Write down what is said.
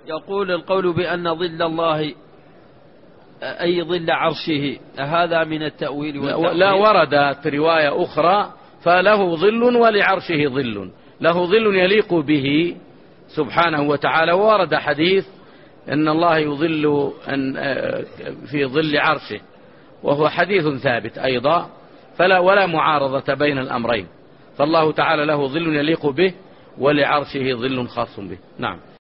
يقول القول بأن ظل الله أي ظل عرشه، هذا من التأويل والتأويل؟ لا، وردت رواية أخرى فله ظل ولعرشه ظل، له ظل يليق به سبحانه وتعالى. وورد حديث أن الله يظل في ظل عرشه، وهو حديث ثابت أيضا، ولا معارضة بين الأمرين، فالله تعالى له ظل يليق به ولعرشه ظل خاص به. نعم.